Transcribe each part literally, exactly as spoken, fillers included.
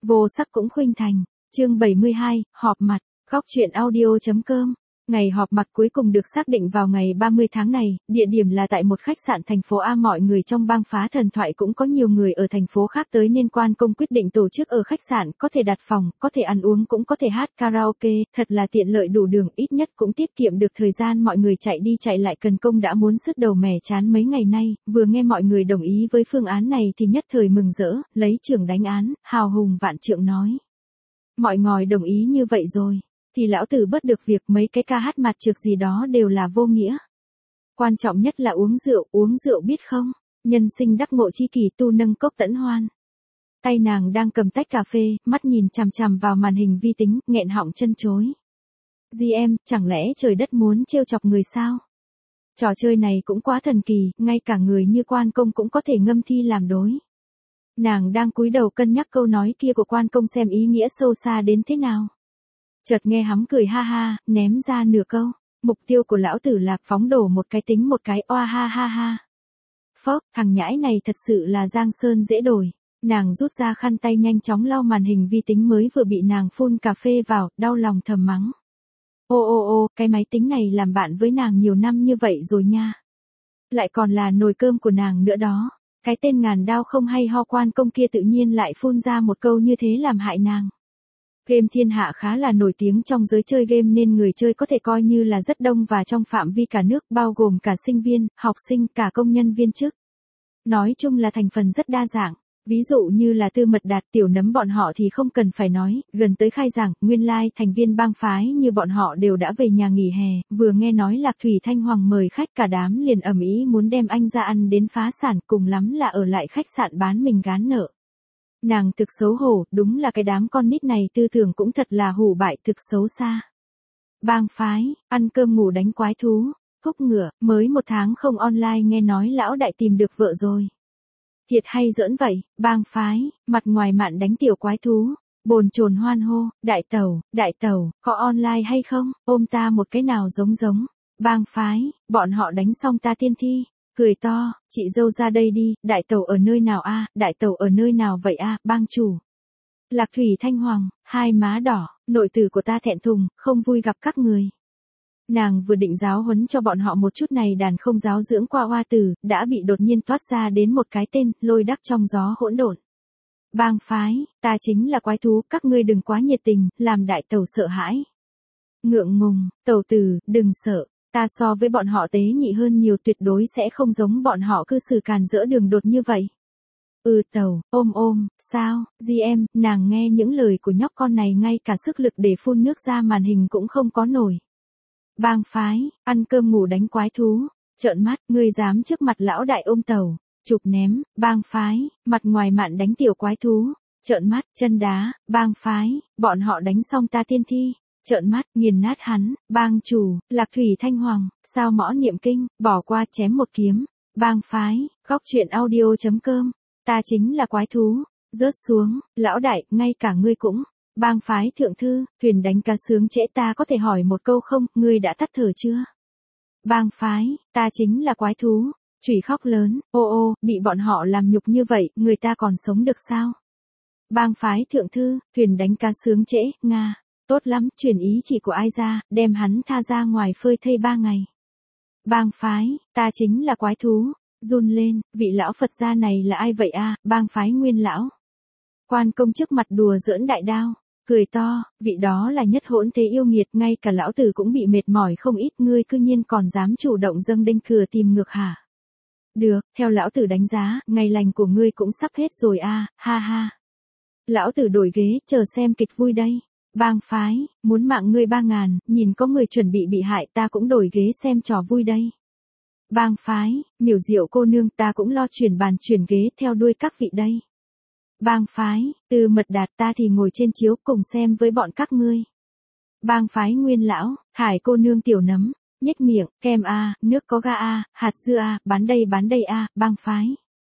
Vô sắc cũng khuynh thành. Chương bảy mươi hai, họp mặt. Góc truyện audio.com. Ngày họp mặt cuối cùng được xác định vào ngày ba mươi tháng này, địa điểm là tại một khách sạn thành phố A. Mọi người trong bang phá thần thoại cũng có nhiều người ở thành phố khác tới nên quan công quyết định tổ chức ở khách sạn, có thể đặt phòng, có thể ăn uống cũng có thể hát karaoke, thật là tiện lợi đủ đường, ít nhất cũng tiết kiệm được thời gian mọi người chạy đi chạy lại. Cần Công đã muốn sứt đầu mẻ chán mấy ngày nay, vừa nghe mọi người đồng ý với phương án này thì nhất thời mừng rỡ, lấy trưởng đánh án, hào hùng vạn trượng nói. Mọi ngòi đồng ý như vậy rồi thì lão tử bớt được việc mấy cái ca hát mặt trược gì đó đều là vô nghĩa. Quan trọng nhất là uống rượu, uống rượu biết không? Nhân sinh đắc ngộ chi kỳ, tu nâng cốc tẫn hoan. Tay nàng đang cầm tách cà phê, mắt nhìn chằm chằm vào màn hình vi tính, nghẹn họng chân chối. Di em, chẳng lẽ trời đất muốn trêu chọc người sao? Trò chơi này cũng quá thần kỳ, ngay cả người như quan công cũng có thể ngâm thi làm đối. Nàng đang cúi đầu cân nhắc câu nói kia của quan công xem ý nghĩa sâu xa đến thế nào. Chợt nghe hắn cười ha ha, ném ra nửa câu. Mục tiêu của lão tử là phóng đổ một cái tính một cái, oa ha ha ha. Phốc, thằng nhãi này thật sự là giang sơn dễ đổi. Nàng rút ra khăn tay nhanh chóng lau màn hình vi tính mới vừa bị nàng phun cà phê vào, đau lòng thầm mắng. Ô ô ô, cái máy tính này làm bạn với nàng nhiều năm như vậy rồi nha. Lại còn là nồi cơm của nàng nữa đó. Cái tên ngàn đao không hay ho quan công kia tự nhiên lại phun ra một câu như thế làm hại nàng. Game thiên hạ khá là nổi tiếng trong giới chơi game nên người chơi có thể coi như là rất đông và trong phạm vi cả nước bao gồm cả sinh viên, học sinh, cả công nhân viên chức. Nói chung là thành phần rất đa dạng. Ví dụ như là Tư Mật Đạt, Tiểu Nấm bọn họ thì không cần phải nói, gần tới khai giảng, nguyên lai like, thành viên bang phái như bọn họ đều đã về nhà nghỉ hè, vừa nghe nói Lạc Thủy Thanh Hoàng mời khách cả đám liền ầm ĩ muốn đem anh ra ăn đến phá sản, cùng lắm là ở lại khách sạn bán mình gán nợ. Nàng thực xấu hổ, đúng là cái đám con nít này tư tưởng cũng thật là hủ bại thực xấu xa. Bang phái, ăn cơm ngủ đánh quái thú, húc ngựa, mới một tháng không online nghe nói lão đại tìm được vợ rồi. Thiệt hay giỡn vậy, bang phái, mặt ngoài mạn đánh tiểu quái thú, bồn chồn hoan hô, đại tẩu, đại tẩu, có online hay không, ôm ta một cái nào giống giống, bang phái, bọn họ đánh xong ta tiên thi. Cười to, chị dâu ra đây đi, đại tẩu ở nơi nào a, à? Đại tẩu ở nơi nào vậy a, à? Bang chủ. Lạc Thủy Thanh Hoàng, hai má đỏ, nội tử của ta thẹn thùng, không vui gặp các người. Nàng vừa định giáo huấn cho bọn họ một chút này đàn không giáo dưỡng qua hoa tử, đã bị đột nhiên toát ra đến một cái tên, lôi đắc trong gió hỗn độn. Bang phái, ta chính là quái thú, các ngươi đừng quá nhiệt tình, làm đại tẩu sợ hãi. Ngượng ngùng, tẩu tử, đừng sợ. Ta so với bọn họ tế nhị hơn nhiều, tuyệt đối sẽ không giống bọn họ cư xử càn rỡ đường đột như vậy. Ừ tẩu, ôm ôm, sao, di em, nàng nghe những lời của nhóc con này ngay cả sức lực để phun nước ra màn hình cũng không có nổi. Bang phái, ăn cơm ngủ đánh quái thú, trợn mắt, ngươi dám trước mặt lão đại ôm tẩu, chụp ném, bang phái, mặt ngoài mạn đánh tiểu quái thú, trợn mắt, chân đá, bang phái, bọn họ đánh xong ta tiên thi. Trợn mắt, nghiền nát hắn, bang chủ, Lạc Thủy Thanh Hoàng, sao mõ niệm kinh, bỏ qua chém một kiếm, bang phái, góc truyện audio.com, ta chính là quái thú, rớt xuống, lão đại, ngay cả ngươi cũng, bang phái thượng thư, thuyền đánh cá sướng trễ ta có thể hỏi một câu không, ngươi đã tắt thở chưa? Bang phái, ta chính là quái thú, chửi khóc lớn, ô ô, bị bọn họ làm nhục như vậy, người ta còn sống được sao? Bang phái thượng thư, thuyền đánh cá sướng trễ, Nga. Tốt lắm, truyền ý chỉ của ai ra, đem hắn tha ra ngoài phơi thây ba ngày. Bang phái, ta chính là quái thú, run lên, vị lão Phật gia này là ai vậy a, à? Bang phái Nguyên lão. Quan công trước mặt đùa giỡn đại đao, cười to, vị đó là nhất hỗn thế yêu nghiệt, ngay cả lão tử cũng bị mệt mỏi không ít, ngươi cư nhiên còn dám chủ động dâng đinh cửa tìm ngược hả? Được, theo lão tử đánh giá, ngày lành của ngươi cũng sắp hết rồi a, à, ha ha. Lão tử đổi ghế, chờ xem kịch vui đây. Bang phái, muốn mạng ngươi ba ngàn, nhìn có người chuẩn bị bị hại ta cũng đổi ghế xem trò vui đây. Bang phái, miểu diệu cô nương ta cũng lo chuyển bàn chuyển ghế theo đuôi các vị đây. Bang phái, Tư Mật Đạt ta thì ngồi trên chiếu cùng xem với bọn các ngươi. Bang phái Nguyên lão, Hải cô nương Tiểu Nấm, nhếch miệng, kem a, nước có ga a, hạt dưa a, bán đây bán đây a, bang phái.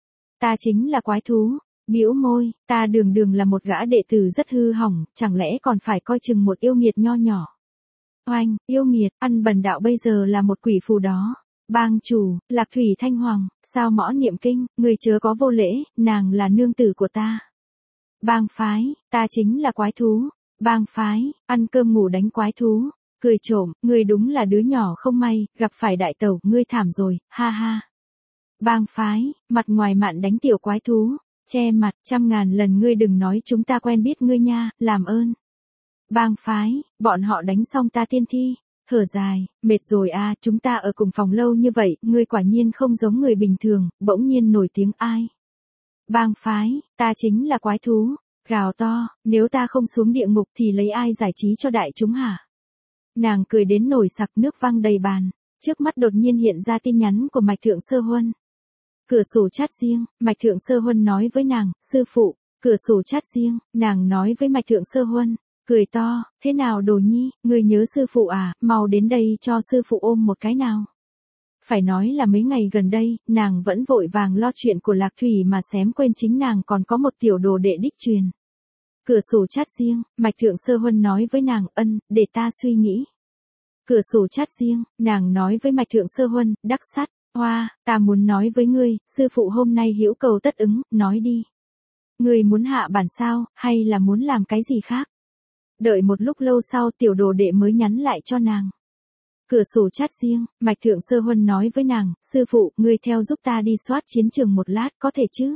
Ta chính là quái thú. Bĩu môi, ta đường đường là một gã đệ tử rất hư hỏng, chẳng lẽ còn phải coi chừng một yêu nghiệt nho nhỏ. Oanh, yêu nghiệt, ăn bần đạo bây giờ là một quỷ phù đó. Bang chủ, Lạc Thủy Thanh Hoàng, sao mõ niệm kinh, người chớ có vô lễ, nàng là nương tử của ta. Bang phái, ta chính là quái thú. Bang phái, ăn cơm ngủ đánh quái thú. Cười trộm, ngươi đúng là đứa nhỏ không may, gặp phải đại tẩu, ngươi thảm rồi, ha ha. Bang phái, mặt ngoài mạn đánh tiểu quái thú. Che mặt, trăm ngàn lần ngươi đừng nói chúng ta quen biết ngươi nha, làm ơn. Bang phái, bọn họ đánh xong ta tiên thi. Thở dài, mệt rồi à, chúng ta ở cùng phòng lâu như vậy, ngươi quả nhiên không giống người bình thường, bỗng nhiên nổi tiếng ai. Bang phái, ta chính là quái thú. Gào to, nếu ta không xuống địa ngục thì lấy ai giải trí cho đại chúng hả? Nàng cười đến nổi sặc nước văng đầy bàn. Trước mắt đột nhiên hiện ra tin nhắn của Mạch Thượng Sơ Huân. Cửa sổ chat riêng, Mạch Thượng Sơ Huân nói với nàng, sư phụ. Cửa sổ chat riêng, nàng nói với Mạch Thượng Sơ Huân. Cười to, thế nào Đồ Nhi, ngươi nhớ sư phụ à, mau đến đây cho sư phụ ôm một cái nào. Phải nói là mấy ngày gần đây, nàng vẫn vội vàng lo chuyện của Lạc Thủy mà xém quên chính nàng còn có một tiểu đồ đệ đích truyền. Cửa sổ chat riêng, Mạch Thượng Sơ Huân nói với nàng, ân, để ta suy nghĩ. Cửa sổ chat riêng, nàng nói với Mạch Thượng Sơ Huân, đắc sắt, hoa, ta muốn nói với ngươi, sư phụ hôm nay hữu cầu tất ứng, nói đi. Ngươi muốn hạ bản sao, hay là muốn làm cái gì khác? Đợi một lúc lâu sau tiểu đồ đệ mới nhắn lại cho nàng. Cửa sổ chat riêng, Mạch Thượng Sơ Huân nói với nàng, sư phụ, ngươi theo giúp ta đi soát chiến trường một lát có thể chứ?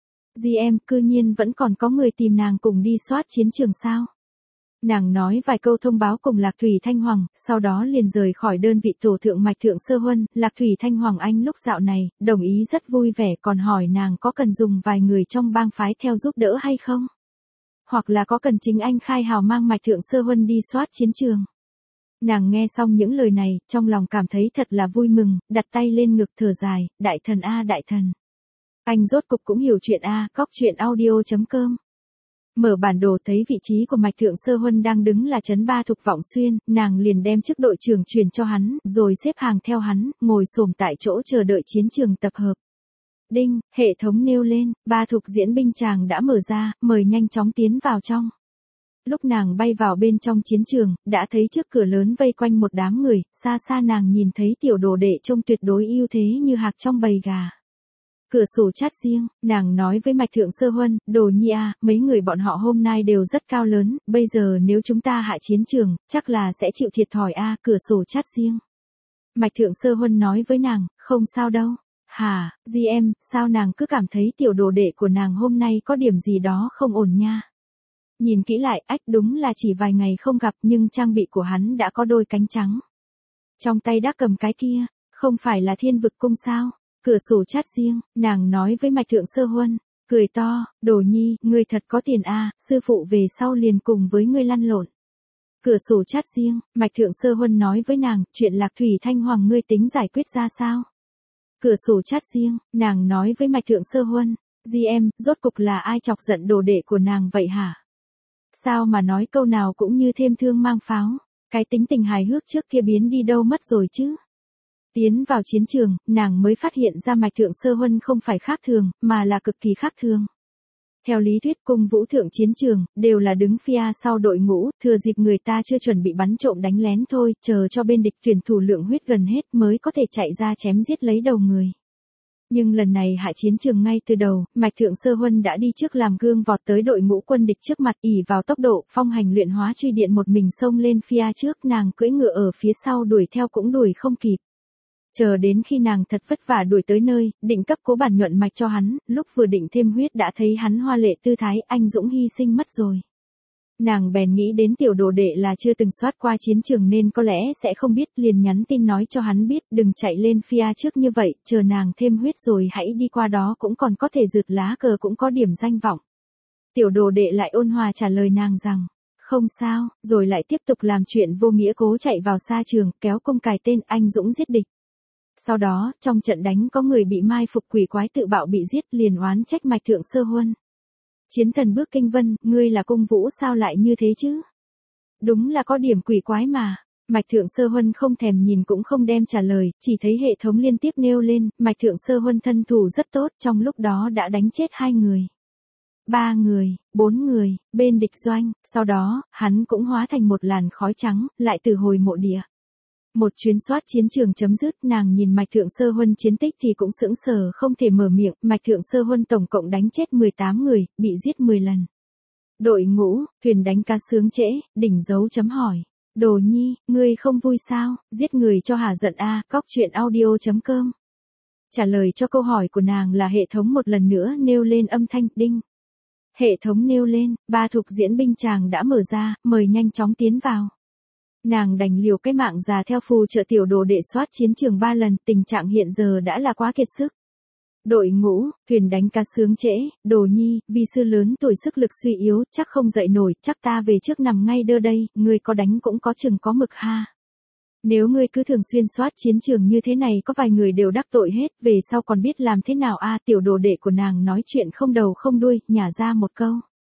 Dì em, cư nhiên vẫn còn có người tìm nàng cùng đi soát chiến trường sao? Nàng nói vài câu thông báo cùng Lạc Thủy Thanh Hoàng, sau đó liền rời khỏi đơn vị tổ thượng Mạch Thượng Sơ Huân. Lạc Thủy Thanh Hoàng anh lúc dạo này, đồng ý rất vui vẻ còn hỏi nàng có cần dùng vài người trong bang phái theo giúp đỡ hay không? Hoặc là có cần chính anh khai hào mang Mạch Thượng Sơ Huân đi soát chiến trường. Nàng nghe xong những lời này, trong lòng cảm thấy thật là vui mừng, đặt tay lên ngực thở dài, đại thần a đại thần. Anh rốt cục cũng hiểu chuyện a, cóc truyện audio chấm com. Mở bản đồ thấy vị trí của Mạch Thượng Sơ Huân đang đứng là trấn Ba Thục Vọng Xuyên, nàng liền đem chức đội trưởng truyền cho hắn, rồi xếp hàng theo hắn, ngồi xổm tại chỗ chờ đợi chiến trường tập hợp. Đinh, hệ thống nêu lên, Ba Thục diễn binh tràng đã mở ra, mời nhanh chóng tiến vào trong. Lúc nàng bay vào bên trong chiến trường, đã thấy trước cửa lớn vây quanh một đám người, xa xa nàng nhìn thấy tiểu đồ đệ trông tuyệt đối ưu thế như hạc trong bầy gà. Cửa sổ chat riêng, nàng nói với Mạch Thượng Sơ Huân, Đồ Nhi à, mấy người bọn họ hôm nay đều rất cao lớn, bây giờ nếu chúng ta hạ chiến trường, chắc là sẽ chịu thiệt thòi a. Cửa sổ chat riêng. Mạch Thượng Sơ Huân nói với nàng, không sao đâu. Hả, dì em, sao nàng cứ cảm thấy tiểu đồ đệ của nàng hôm nay có điểm gì đó không ổn nha. Nhìn kỹ lại, ách đúng là chỉ vài ngày không gặp nhưng trang bị của hắn đã có đôi cánh trắng. Trong tay đã cầm cái kia, không phải là thiên vực cung sao? Cửa sổ chat riêng, nàng nói với Mạch Thượng Sơ Huân, cười to, Đồ Nhi, ngươi thật có tiền a, sư phụ về sau liền cùng với ngươi lăn lộn. Cửa sổ chat riêng, Mạch Thượng Sơ Huân nói với nàng, chuyện Lạc Thủy Thanh Hoàng ngươi tính giải quyết ra sao? Cửa sổ chat riêng, nàng nói với Mạch Thượng Sơ Huân, dì em, rốt cục là ai chọc giận đồ đệ của nàng vậy hả? Sao mà nói câu nào cũng như thêm thương mang pháo, cái tính tình hài hước trước kia biến đi đâu mất rồi chứ? Tiến vào chiến trường, nàng mới phát hiện ra Mạch Thượng Sơ Huân không phải khác thường, mà là cực kỳ khác thường. Theo lý thuyết cung vũ thượng chiến trường, đều là đứng phía sau đội ngũ, thừa dịp người ta chưa chuẩn bị bắn trộm đánh lén thôi, chờ cho bên địch tuyển thủ lượng huyết gần hết mới có thể chạy ra chém giết lấy đầu người. Nhưng lần này hạ chiến trường ngay từ đầu, Mạch Thượng Sơ Huân đã đi trước làm gương vọt tới đội ngũ quân địch trước mặt, ỷ vào tốc độ, phong hành luyện hóa truy điện một mình xông lên phía trước, nàng cưỡi ngựa ở phía sau đuổi theo cũng đuổi không kịp. Chờ đến khi nàng thật vất vả đuổi tới nơi, định cấp cố bản nhuận mạch cho hắn, lúc vừa định thêm huyết đã thấy hắn hoa lệ tư thái, anh dũng hy sinh mất rồi. Nàng bèn nghĩ đến tiểu đồ đệ là chưa từng soát qua chiến trường nên có lẽ sẽ không biết, liền nhắn tin nói cho hắn biết đừng chạy lên phía trước như vậy, chờ nàng thêm huyết rồi hãy đi qua đó cũng còn có thể rượt lá cờ cũng có điểm danh vọng. Tiểu đồ đệ lại ôn hòa trả lời nàng rằng, không sao, rồi lại tiếp tục làm chuyện vô nghĩa cố chạy vào xa trường, kéo cung cài tên anh dũng giết địch. Sau đó, trong trận đánh có người bị mai phục quỷ quái tự bạo bị giết liền oán trách Mạch Thượng Sơ Huân. Chiến thần bước kinh vân, ngươi là cung vũ sao lại như thế chứ? Đúng là có điểm quỷ quái mà. Mạch Thượng Sơ Huân không thèm nhìn cũng không đem trả lời, chỉ thấy hệ thống liên tiếp nêu lên, Mạch Thượng Sơ Huân thân thủ rất tốt, trong lúc đó đã đánh chết hai người. Ba người, bốn người, bên địch doanh, sau đó, hắn cũng hóa thành một làn khói trắng, lại từ hồi mộ địa. Một chuyến soát chiến trường chấm dứt, nàng nhìn Mạch Thượng Sơ Huân chiến tích thì cũng sững sờ không thể mở miệng, Mạch Thượng Sơ Huân tổng cộng đánh chết mười tám người, bị giết mười lần. Đội ngũ, thuyền đánh cá sướng trễ, đỉnh dấu chấm hỏi. Đồ Nhi, ngươi không vui sao, giết người cho hả giận a, à, cóc truyện audio chấm com. Trả lời cho câu hỏi của nàng là hệ thống một lần nữa nêu lên âm thanh, đinh. Hệ thống nêu lên, ba thuộc diễn binh chàng đã mở ra, mời nhanh chóng tiến vào. Nàng đành liều cái mạng già theo phù trợ tiểu đồ đệ soát chiến trường ba lần, tình trạng hiện giờ đã là quá kiệt sức. Đội ngũ, thuyền đánh cá sướng trễ, Đồ Nhi, vì sư lớn tuổi sức lực suy yếu, chắc không dậy nổi, chắc ta về trước nằm ngay đơ đây, ngươi có đánh cũng có chừng có mực ha. Nếu ngươi cứ thường xuyên soát chiến trường như thế này có vài người đều đắc tội hết, về sau còn biết làm thế nào a à, tiểu đồ đệ của nàng nói chuyện không đầu không đuôi, nhả ra một câu.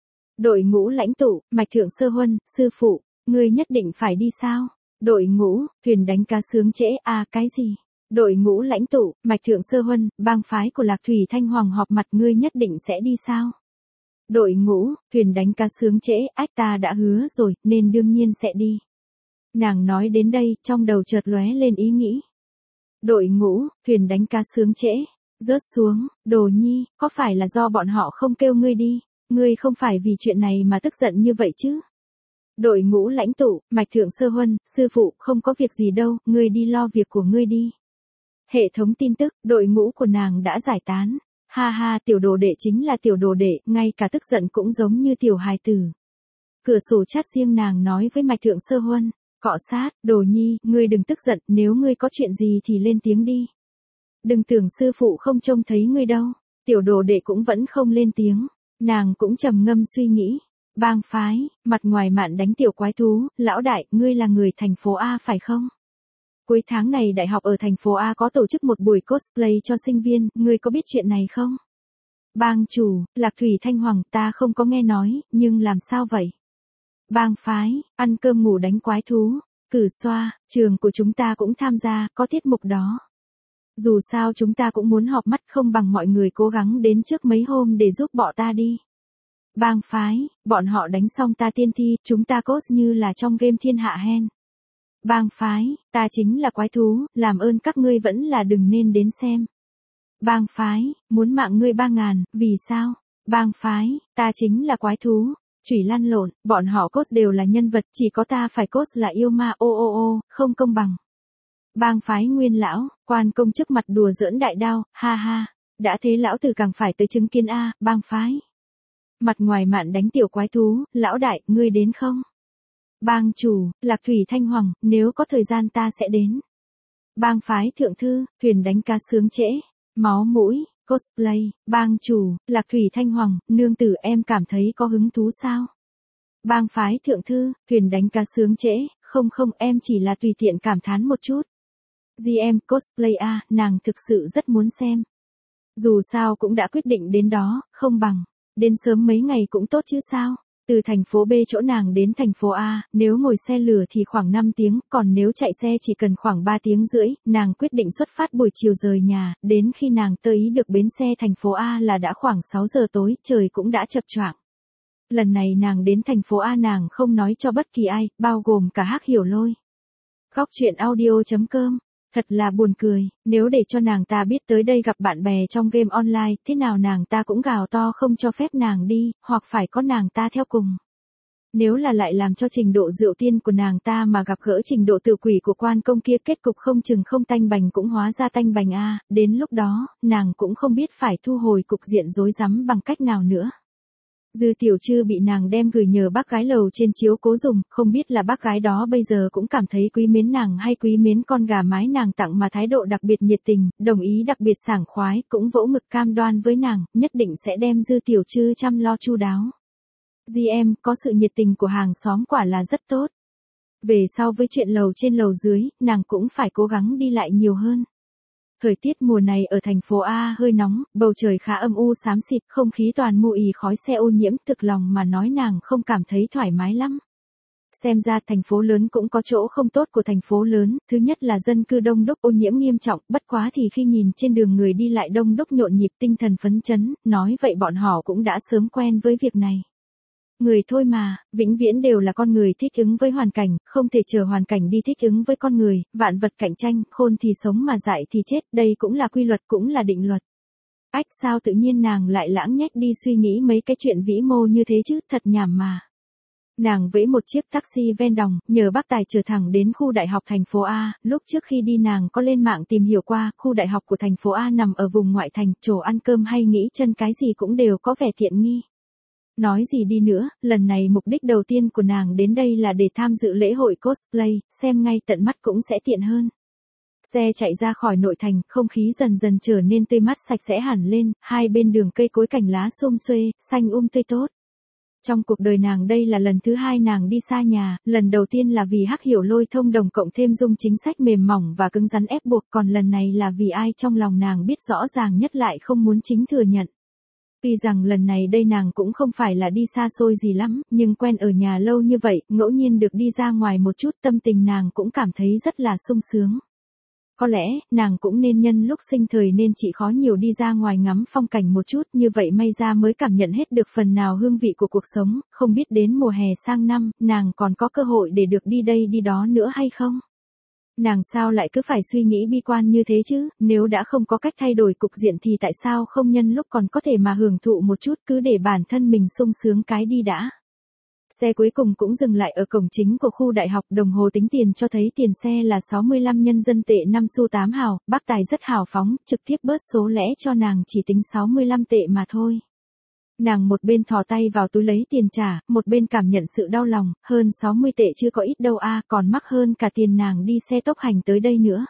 Đội ngũ lãnh tụ, Mạch Thượng Sơ Huân, sư phụ, ngươi nhất định phải đi sao? Đội ngũ, thuyền đánh cá sướng trễ, à cái gì? Đội ngũ lãnh tụ, Mạch Thượng Sơ Huân, bang phái của Lạc Thủy Thanh Hoàng họp mặt ngươi nhất định sẽ đi sao? Đội ngũ, thuyền đánh cá sướng trễ, ách ta đã hứa rồi, nên đương nhiên sẽ đi. Nàng nói đến đây, trong đầu chợt lóe lên ý nghĩ. Đội ngũ, thuyền đánh cá sướng trễ, rớt xuống, Đồ Nhi, có phải là do bọn họ không kêu ngươi đi? Ngươi không phải vì chuyện này mà tức giận như vậy chứ? Đội ngũ lãnh tụ, Mạch Thượng Sơ Huân, sư phụ, không có việc gì đâu, ngươi đi lo việc của ngươi đi. Hệ thống tin tức, đội ngũ của nàng đã giải tán. Ha ha, tiểu đồ đệ chính là tiểu đồ đệ, ngay cả tức giận cũng giống như tiểu hài tử. Cửa sổ chat riêng nàng nói với Mạch Thượng Sơ Huân, cọ sát, Đồ Nhi, ngươi đừng tức giận, nếu ngươi có chuyện gì thì lên tiếng đi. Đừng tưởng sư phụ không trông thấy ngươi đâu. Tiểu đồ đệ cũng vẫn không lên tiếng. Nàng cũng trầm ngâm suy nghĩ. Bang phái, mặt ngoài mạn đánh tiểu quái thú, lão đại, ngươi là người thành phố A phải không? Cuối tháng này đại học ở thành phố A có tổ chức một buổi cosplay cho sinh viên, ngươi có biết chuyện này không? Bang chủ, Lạc Thủy Thanh Hoàng, ta không có nghe nói, nhưng làm sao vậy? Bang phái, ăn cơm ngủ đánh quái thú, cử xoa, trường của chúng ta cũng tham gia, có tiết mục đó. Dù sao chúng ta cũng muốn họp mắt không bằng mọi người cố gắng đến trước mấy hôm để giúp bọn ta đi. Bang phái, bọn họ đánh xong ta tiên thi, chúng ta cos như là trong game thiên hạ hen. Bang phái, ta chính là quái thú, làm ơn các ngươi vẫn là đừng nên đến xem. Bang phái, muốn mạng ngươi ba ngàn, vì sao? Bang phái, ta chính là quái thú, chủy lăn lộn, bọn họ cos đều là nhân vật, chỉ có ta phải cos là yêu ma, ô ô ô, không công bằng. Bang phái Nguyên lão, quan công trước mặt đùa giỡn đại đao, ha ha, đã thế lão tử càng phải tới chứng kiến a, bang phái. Mặt ngoài mạn đánh tiểu quái thú, lão đại, ngươi đến không? Bang chủ, Lạc Thủy Thanh Hoàng, nếu có thời gian ta sẽ đến. Bang phái thượng thư, thuyền đánh cá sướng trễ, máu mũi, cosplay, bang chủ, Lạc Thủy Thanh Hoàng, nương tử em cảm thấy có hứng thú sao? Bang phái thượng thư, thuyền đánh cá sướng trễ, không không em chỉ là tùy tiện cảm thán một chút. giê em, cosplay a, à, nàng thực sự rất muốn xem. Dù sao cũng đã quyết định đến đó, không bằng. Đến sớm mấy ngày cũng tốt chứ sao? Từ thành phố B chỗ nàng đến thành phố A, nếu ngồi xe lửa thì khoảng năm tiếng, còn nếu chạy xe chỉ cần khoảng ba tiếng rưỡi, nàng quyết định xuất phát buổi chiều rời nhà, đến khi nàng tới được bến xe thành phố A là đã khoảng sáu giờ tối, trời cũng đã chập choạng. Lần này nàng đến thành phố A nàng không nói cho bất kỳ ai, bao gồm cả Hắc Hiểu Lôi. Góc truyện audio chấm com. Thật là buồn cười, nếu để cho nàng ta biết tới đây gặp bạn bè trong game online, thế nào nàng ta cũng gào to không cho phép nàng đi, hoặc phải có nàng ta theo cùng. Nếu là lại làm cho trình độ rượu tiên của nàng ta mà gặp gỡ trình độ tự quỷ của quan công kia, kết cục không chừng không tanh bành cũng hóa ra tanh bành a, đến lúc đó, nàng cũng không biết phải thu hồi cục diện rối rắm bằng cách nào nữa. Dư Tiểu Trư bị nàng đem gửi nhờ bác gái lầu trên chiếu cố dùng, không biết là bác gái đó bây giờ cũng cảm thấy quý mến nàng hay quý mến con gà mái nàng tặng mà thái độ đặc biệt nhiệt tình, đồng ý đặc biệt sảng khoái, cũng vỗ ngực cam đoan với nàng, nhất định sẽ đem Dư Tiểu Trư chăm lo chu đáo. giê em, có sự nhiệt tình của hàng xóm quả là rất tốt. Về sau với chuyện lầu trên lầu dưới, nàng cũng phải cố gắng đi lại nhiều hơn. Thời tiết mùa này ở thành phố A hơi nóng, bầu trời khá âm u xám xịt, không khí toàn mù ì khói xe ô nhiễm, thực lòng mà nói nàng không cảm thấy thoải mái lắm. Xem ra thành phố lớn cũng có chỗ không tốt của thành phố lớn, thứ nhất là dân cư đông đúc ô nhiễm nghiêm trọng, bất quá thì khi nhìn trên đường người đi lại đông đúc nhộn nhịp tinh thần phấn chấn, nói vậy bọn họ cũng đã sớm quen với việc này. Người thôi mà, vĩnh viễn đều là con người thích ứng với hoàn cảnh, không thể chờ hoàn cảnh đi thích ứng với con người, vạn vật cạnh tranh, khôn thì sống mà dại thì chết, đây cũng là quy luật cũng là định luật. Ách sao tự nhiên nàng lại lãng nhách đi suy nghĩ mấy cái chuyện vĩ mô như thế chứ, thật nhảm mà. Nàng vẫy một chiếc taxi ven đồng, nhờ bác tài chở thẳng đến khu đại học thành phố A, lúc trước khi đi nàng có lên mạng tìm hiểu qua, khu đại học của thành phố A nằm ở vùng ngoại thành, chỗ ăn cơm hay nghỉ chân cái gì cũng đều có vẻ tiện nghi. Nói gì đi nữa, lần này mục đích đầu tiên của nàng đến đây là để tham dự lễ hội cosplay, xem ngay tận mắt cũng sẽ tiện hơn. Xe chạy ra khỏi nội thành, không khí dần dần trở nên tươi mát sạch sẽ hẳn lên, hai bên đường cây cối cành lá xum xuê, xanh um tươi tốt. Trong cuộc đời nàng đây là lần thứ hai nàng đi xa nhà, lần đầu tiên là vì Hắc Hiểu Lôi thông đồng cộng thêm dung chính sách mềm mỏng và cứng rắn ép buộc, còn lần này là vì ai trong lòng nàng biết rõ ràng nhất lại không muốn chính thừa nhận. Tuy rằng lần này đây nàng cũng không phải là đi xa xôi gì lắm, nhưng quen ở nhà lâu như vậy, ngẫu nhiên được đi ra ngoài một chút tâm tình nàng cũng cảm thấy rất là sung sướng. Có lẽ, nàng cũng nên nhân lúc sinh thời nên chỉ khó nhiều đi ra ngoài ngắm phong cảnh một chút, như vậy may ra mới cảm nhận hết được phần nào hương vị của cuộc sống, không biết đến mùa hè sang năm, nàng còn có cơ hội để được đi đây đi đó nữa hay không? Nàng sao lại cứ phải suy nghĩ bi quan như thế chứ, nếu đã không có cách thay đổi cục diện thì tại sao không nhân lúc còn có thể mà hưởng thụ một chút, cứ để bản thân mình sung sướng cái đi đã. Xe cuối cùng cũng dừng lại ở cổng chính của khu đại học, đồng hồ tính tiền cho thấy tiền xe là sáu mươi lăm nhân dân tệ năm xu tám hào, bác tài rất hào phóng, trực tiếp bớt số lẻ cho nàng chỉ tính sáu mươi lăm tệ mà thôi. Nàng một bên thò tay vào túi lấy tiền trả, một bên cảm nhận sự đau lòng, hơn sáu mươi tệ chưa có ít đâu a, còn mắc hơn cả tiền nàng đi xe tốc hành tới đây nữa.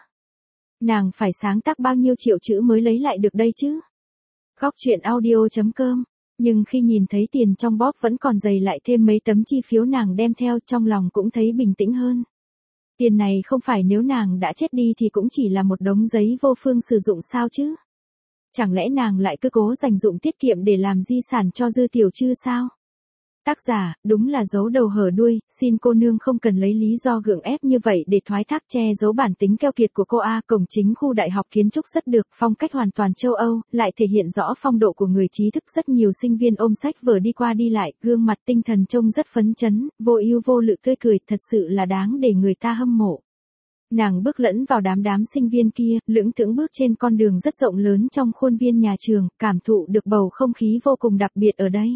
Nàng phải sáng tác bao nhiêu triệu chữ mới lấy lại được đây chứ? Góc truyện audio chấm com. Nhưng khi nhìn thấy tiền trong bóp vẫn còn dày lại thêm mấy tấm chi phiếu nàng đem theo, trong lòng cũng thấy bình tĩnh hơn. Tiền này không phải nếu nàng đã chết đi thì cũng chỉ là một đống giấy vô phương sử dụng sao chứ? Chẳng lẽ nàng lại cứ cố dành dụng tiết kiệm để làm di sản cho Dư Tiểu Trư sao? Tác giả, đúng là giấu đầu hở đuôi, xin cô nương không cần lấy lý do gượng ép như vậy để thoái thác che giấu bản tính keo kiệt của cô a. Cổng chính khu đại học kiến trúc rất được, phong cách hoàn toàn châu Âu, lại thể hiện rõ phong độ của người trí thức, rất nhiều sinh viên ôm sách vở đi qua đi lại, gương mặt tinh thần trông rất phấn chấn, vô ưu vô lự tươi cười, thật sự là đáng để người ta hâm mộ. Nàng bước lẫn vào đám đám sinh viên kia, lững thững bước trên con đường rất rộng lớn trong khuôn viên nhà trường, cảm thụ được bầu không khí vô cùng đặc biệt ở đây.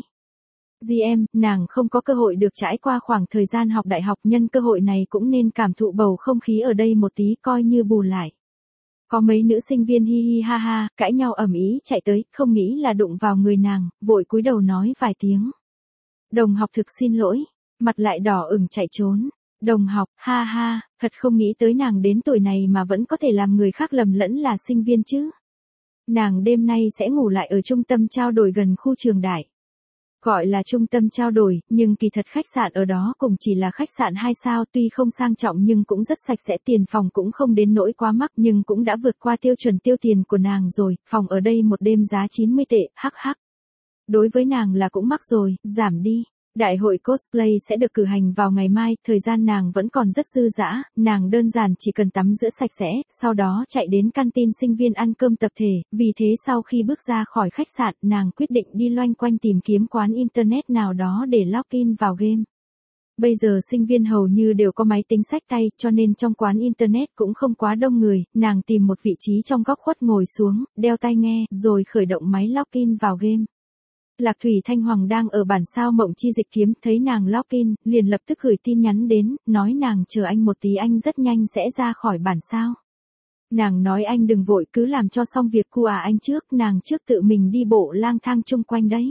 Dì em, nàng không có cơ hội được trải qua khoảng thời gian học đại học, nhân cơ hội này cũng nên cảm thụ bầu không khí ở đây một tí coi như bù lại. Có mấy nữ sinh viên hi hi ha ha, cãi nhau ầm ĩ chạy tới, không nghĩ là đụng vào người nàng, vội cúi đầu nói vài tiếng. Đồng học thực xin lỗi, mặt lại đỏ ửng chạy trốn. Đồng học, ha ha, thật không nghĩ tới nàng đến tuổi này mà vẫn có thể làm người khác lầm lẫn là sinh viên chứ. Nàng đêm nay sẽ ngủ lại ở trung tâm trao đổi gần khu trường đại. Gọi là trung tâm trao đổi, nhưng kỳ thật khách sạn ở đó cũng chỉ là khách sạn hai sao, tuy không sang trọng nhưng cũng rất sạch sẽ, tiền phòng cũng không đến nỗi quá mắc nhưng cũng đã vượt qua tiêu chuẩn tiêu tiền của nàng rồi, phòng ở đây một đêm giá chín mươi tệ, hắc hắc. Đối với nàng là cũng mắc rồi, giảm đi. Đại hội cosplay sẽ được cử hành vào ngày mai, thời gian nàng vẫn còn rất dư dả, nàng đơn giản chỉ cần tắm rửa sạch sẽ, sau đó chạy đến canteen sinh viên ăn cơm tập thể, vì thế sau khi bước ra khỏi khách sạn, nàng quyết định đi loanh quanh tìm kiếm quán internet nào đó để login vào game. Bây giờ sinh viên hầu như đều có máy tính xách tay, cho nên trong quán internet cũng không quá đông người, nàng tìm một vị trí trong góc khuất ngồi xuống, đeo tai nghe, rồi khởi động máy login vào game. Lạc Thủy Thanh Hoàng đang ở bản sao Mộng Chi Dịch Kiếm, thấy nàng login, liền lập tức gửi tin nhắn đến, nói nàng chờ anh một tí, anh rất nhanh sẽ ra khỏi bản sao. Nàng nói anh đừng vội, cứ làm cho xong việc của à anh trước, nàng trước tự mình đi bộ lang thang chung quanh đấy.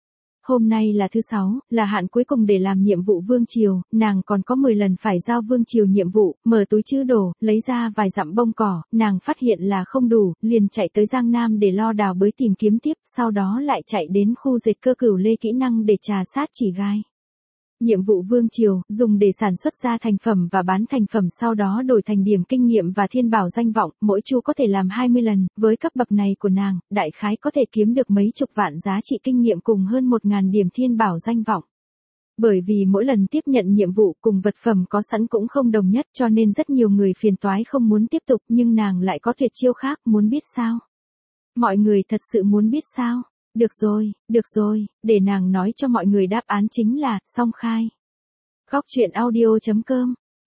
Hôm nay là thứ sáu, là hạn cuối cùng để làm nhiệm vụ Vương Triều, nàng còn có mười lần phải giao Vương Triều nhiệm vụ, mở túi trữ đồ, lấy ra vài dặm bông cỏ, nàng phát hiện là không đủ, liền chạy tới Giang Nam để lo đào bới tìm kiếm tiếp, sau đó lại chạy đến khu dệt cơ Cửu Lê kỹ năng để trà sát chỉ gai. Nhiệm vụ Vương Triều, dùng để sản xuất ra thành phẩm và bán thành phẩm sau đó đổi thành điểm kinh nghiệm và thiên bảo danh vọng, mỗi chu có thể làm hai mươi lần, với cấp bậc này của nàng, đại khái có thể kiếm được mấy chục vạn giá trị kinh nghiệm cùng hơn một ngàn điểm thiên bảo danh vọng. Bởi vì mỗi lần tiếp nhận nhiệm vụ cùng vật phẩm có sẵn cũng không đồng nhất cho nên rất nhiều người phiền toái không muốn tiếp tục, nhưng nàng lại có tuyệt chiêu khác, muốn biết sao? Mọi người thật sự muốn biết sao? Được rồi, được rồi, để nàng nói cho mọi người đáp án chính là, song khai. Góc truyện audio chấm com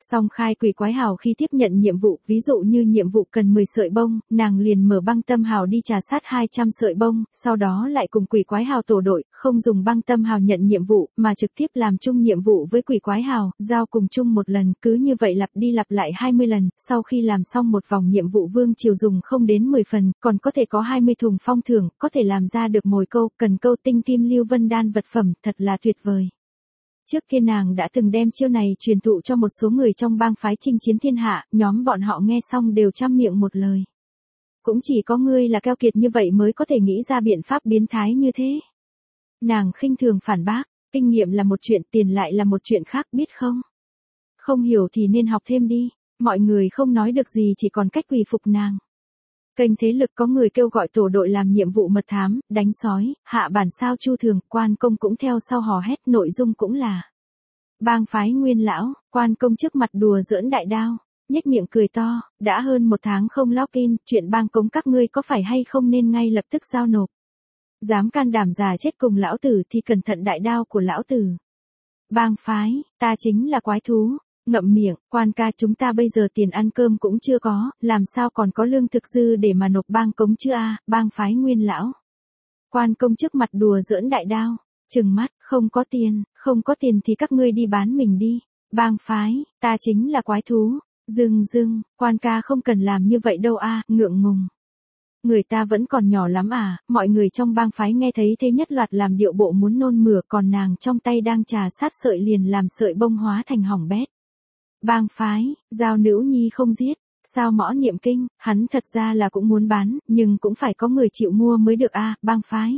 Song khai quỷ quái hào khi tiếp nhận nhiệm vụ, ví dụ như nhiệm vụ cần mười sợi bông, nàng liền mở băng tâm hào đi trà sát hai trăm sợi bông, sau đó lại cùng quỷ quái hào tổ đội, không dùng băng tâm hào nhận nhiệm vụ, mà trực tiếp làm chung nhiệm vụ với quỷ quái hào, giao cùng chung một lần, cứ như vậy lặp đi lặp lại hai mươi lần, sau khi làm xong một vòng nhiệm vụ vương triều dùng không đến mười phần, còn có thể có hai mươi thùng phong thưởng, có thể làm ra được mồi câu, cần câu tinh kim lưu vân đan vật phẩm, thật là tuyệt vời. Trước kia nàng đã từng đem chiêu này truyền thụ cho một số người trong bang phái chinh chiến thiên hạ, nhóm bọn họ nghe xong đều trăm miệng một lời. Cũng chỉ có ngươi là keo kiệt như vậy mới có thể nghĩ ra biện pháp biến thái như thế. Nàng khinh thường phản bác, kinh nghiệm là một chuyện, tiền lại là một chuyện khác, biết không? Không hiểu thì nên học thêm đi, mọi người không nói được gì chỉ còn cách quỳ phục nàng. Kênh thế lực có người kêu gọi tổ đội làm nhiệm vụ mật thám, đánh sói, hạ bản sao chu thường, quan công cũng theo sau hò hét, nội dung cũng là bang phái nguyên lão, quan công trước mặt đùa giỡn đại đao, nhếch miệng cười to, đã hơn một tháng không login, chuyện bang cống các ngươi có phải hay không nên ngay lập tức giao nộp. Dám can đảm già chết cùng lão tử thì cẩn thận đại đao của lão tử. Bang phái, ta chính là quái thú. Ngậm miệng, quan ca chúng ta bây giờ tiền ăn cơm cũng chưa có, làm sao còn có lương thực dư để mà nộp bang cống chứ a, à, bang phái nguyên lão. Quan công trước mặt đùa giỡn đại đao, trừng mắt, không có tiền, không có tiền thì các ngươi đi bán mình đi. Bang phái, ta chính là quái thú. Dừng dừng, quan ca không cần làm như vậy đâu a, à, ngượng ngùng. Người ta vẫn còn nhỏ lắm à, mọi người trong bang phái nghe thấy thế nhất loạt làm điệu bộ muốn nôn mửa, còn nàng trong tay đang trà sát sợi liền làm sợi bông hóa thành hỏng bét. Bang phái, giao nữ nhi không giết, sao mõ niệm kinh, hắn thật ra là cũng muốn bán, nhưng cũng phải có người chịu mua mới được a, à, bang phái.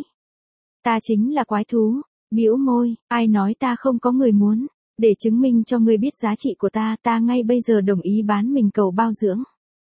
Ta chính là quái thú, bĩu môi, ai nói ta không có người muốn, để chứng minh cho ngươi biết giá trị của ta, ta ngay bây giờ đồng ý bán mình cầu bao dưỡng.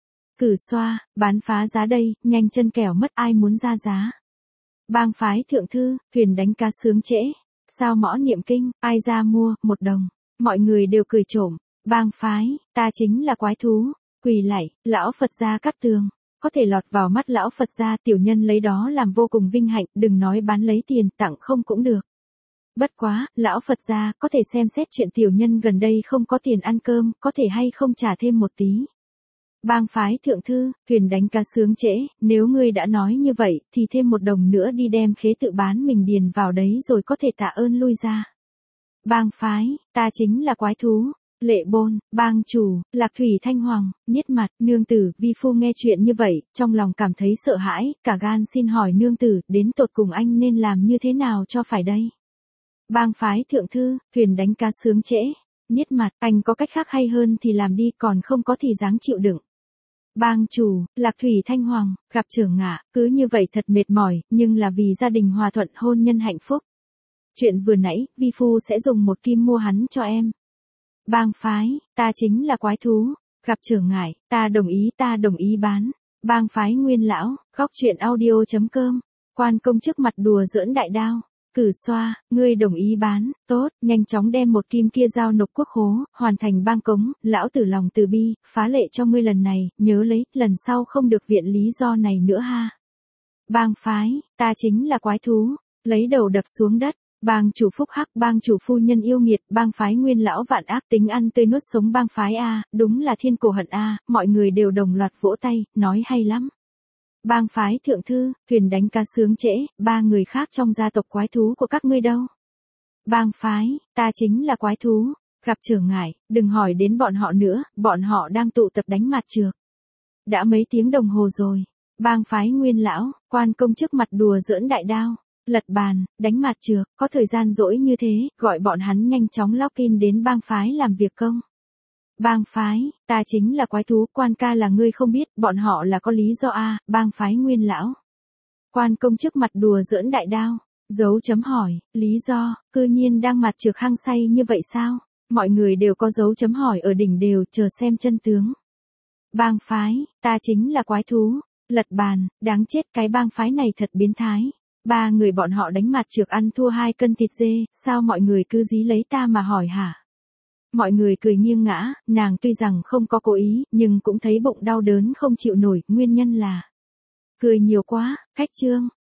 Cử xoa, bán phá giá đây, nhanh chân kẻo mất ai muốn ra giá. Bang phái thượng thư, huyền đánh cá sướng trễ, sao mõ niệm kinh, ai ra mua, một đồng, mọi người đều cười trộm. Bang phái, ta chính là quái thú, quỳ lạy, lão Phật gia cắt tường, có thể lọt vào mắt lão Phật gia, tiểu nhân lấy đó làm vô cùng vinh hạnh, đừng nói bán lấy tiền, tặng không cũng được. Bất quá, lão Phật gia, có thể xem xét chuyện tiểu nhân gần đây không có tiền ăn cơm, có thể hay không trả thêm một tí. Bang phái thượng thư, huyền đánh cá sướng trễ, nếu ngươi đã nói như vậy, thì thêm một đồng nữa đi đem khế tự bán mình điền vào đấy rồi có thể tạ ơn lui ra. Bang phái, ta chính là quái thú. Lệ Bôn, bang chủ, Lạc Thủy Thanh Hoàng, Niết Mặt, nương tử, vi phu nghe chuyện như vậy, trong lòng cảm thấy sợ hãi, cả gan xin hỏi nương tử, đến tột cùng anh nên làm như thế nào cho phải đây? Bang phái thượng thư, huyền đánh cá sướng trễ, Niết Mặt, anh có cách khác hay hơn thì làm đi, còn không có thì dáng chịu đựng. Bang chủ, Lạc Thủy Thanh Hoàng, gặp trưởng ngạ, cứ như vậy thật mệt mỏi, nhưng là vì gia đình hòa thuận hôn nhân hạnh phúc. Chuyện vừa nãy, vi phu sẽ dùng một kim mua hắn cho em. Bang phái, ta chính là quái thú, gặp trở ngại, ta đồng ý ta đồng ý bán. Bang phái nguyên lão, góc truyện audio chấm com, quan công trước mặt đùa giỡn đại đao, cử xoa, ngươi đồng ý bán, tốt, nhanh chóng đem một kim kia giao nộp quốc khố, hoàn thành bang cống, lão tử lòng từ bi, phá lệ cho ngươi lần này, nhớ lấy, lần sau không được viện lý do này nữa ha. Bang phái, ta chính là quái thú, lấy đầu đập xuống đất. Bang chủ phúc hắc, bang chủ phu nhân yêu nghiệt, bang phái nguyên lão vạn ác tính ăn tươi nuốt sống bang phái a, đúng là thiên cổ hận a, mọi người đều đồng loạt vỗ tay, nói hay lắm. Bang phái thượng thư, huyền đánh cá sướng trễ, ba người khác trong gia tộc quái thú của các ngươi đâu? Bang phái, ta chính là quái thú, gặp trở ngại, đừng hỏi đến bọn họ nữa, bọn họ đang tụ tập đánh mặt trược. Đã mấy tiếng đồng hồ rồi. Bang phái nguyên lão, quan công trước mặt đùa giỡn đại đao. Lật bàn, đánh mặt trược, có thời gian rỗi như thế, gọi bọn hắn nhanh chóng login đến bang phái làm việc công. Bang phái, ta chính là quái thú, quan ca là ngươi không biết, bọn họ là có lý do a, à, bang phái nguyên lão. Quan công trước mặt đùa giỡn đại đao, dấu chấm hỏi, lý do, cư nhiên đang mặt trược hăng say như vậy sao? Mọi người đều có dấu chấm hỏi ở đỉnh đều, chờ xem chân tướng. Bang phái, ta chính là quái thú, lật bàn, đáng chết, cái bang phái này thật biến thái. Ba người bọn họ đánh mặt trược ăn thua hai cân thịt dê, sao mọi người cứ dí lấy ta mà hỏi hả? Mọi người cười nghiêng ngã, nàng tuy rằng không có cố ý, nhưng cũng thấy bụng đau đớn không chịu nổi, nguyên nhân là cười nhiều quá, cách chương.